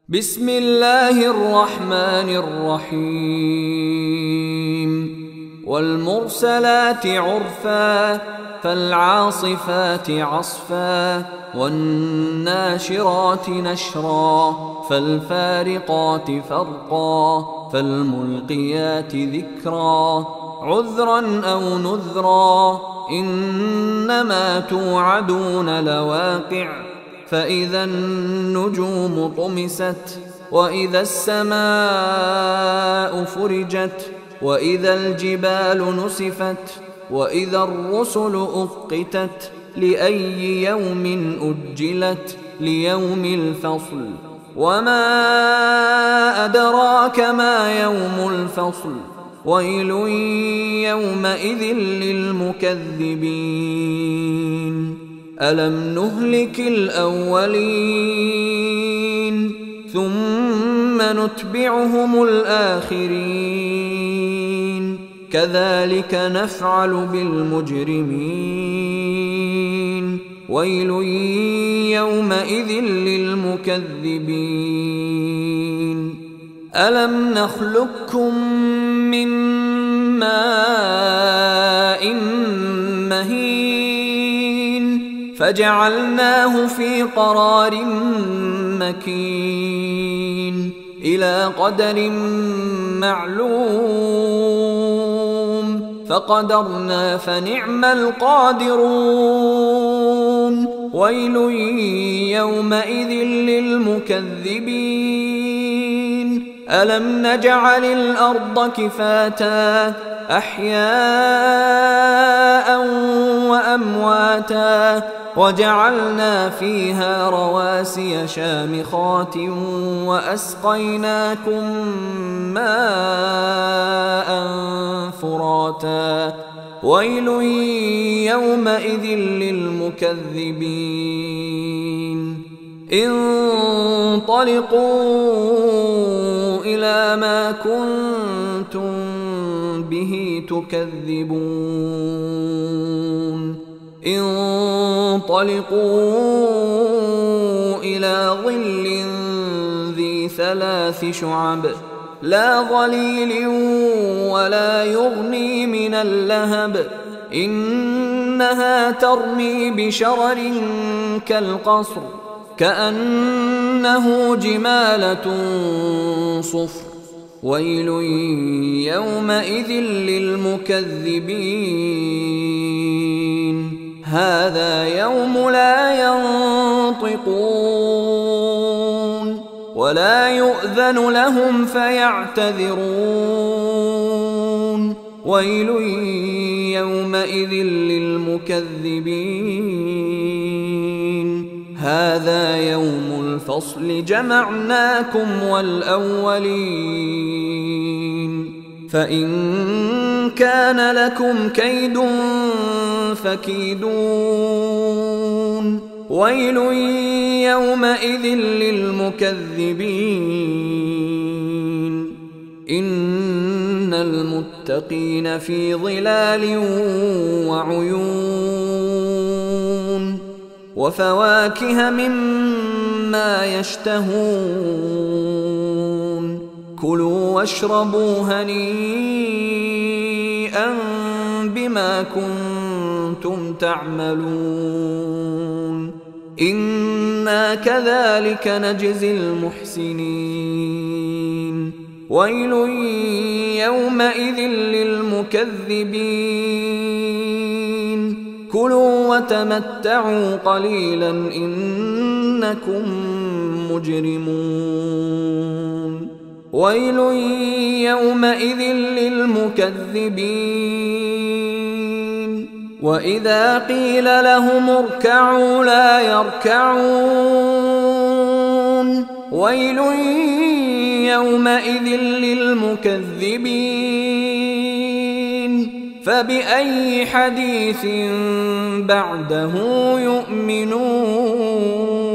بسم الله الرحمن الرحيم والمرسلات عرفا فالعاصفات عصفا والناشرات نشرا فالفارقات فرقا فالملقيات ذكرا عذرا أو نذرا إنما توعدون لواقع فإذا النجوم طمست وإذا السماء فرجت وإذا الجبال نسفت وإذا الرسل أقتت لأي يوم أجلت ليوم الفصل وما أدراك ما يوم الفصل ويل يومئذ للمكذبين ألم نهلك الأولين ثم نتبعهم الآخرين كذلك نفعل بالمجرمين ويل يومئذ للمكذبين ألم نخلقكم من ماء مهين فجعلناه في قرار مكين إلى قدر معلوم فقدرنا فنعم القادرون ويل يومئذ للمكذبين ألم نجعل الأرض كفاتا أحياء وأمواتا وجعلنا فيها رواسي شامخات وأسقيناكم ماء فراتا ويل يومئذ للمكذبين انطلقوا إلى ما كنتم به تكذبون انطلقوا إلى ظل ذي 3 شعب لا ظليل ولا يغني من اللهب إنها ترمي بشرر كالقصر كأنه جمالة صفر ويل يومئذ للمكذبين هذا يوم لا ينطقون ولا يؤذن لهم فيعتذرون ويل يومئذ للمكذبين هذا يوم الفصل جمعناكم والأولين فإن كان لكم كيد فكيدون ويل يومئذ للمكذبين إن المتقين في ظلال وعيون وفواكه مما يشتهون كلوا واشربوا هنيئا بما كنتم تعملون إنا كذلك نجزي المحسنين ويل يومئذ للمكذبين كلوا وتمتعوا قليلا إنكم مجرمون ويل يومئذ للمكذبين وإذا قيل لهم اركعوا لا يركعون ويل يومئذ للمكذبين فبأي حديث بعده يؤمنون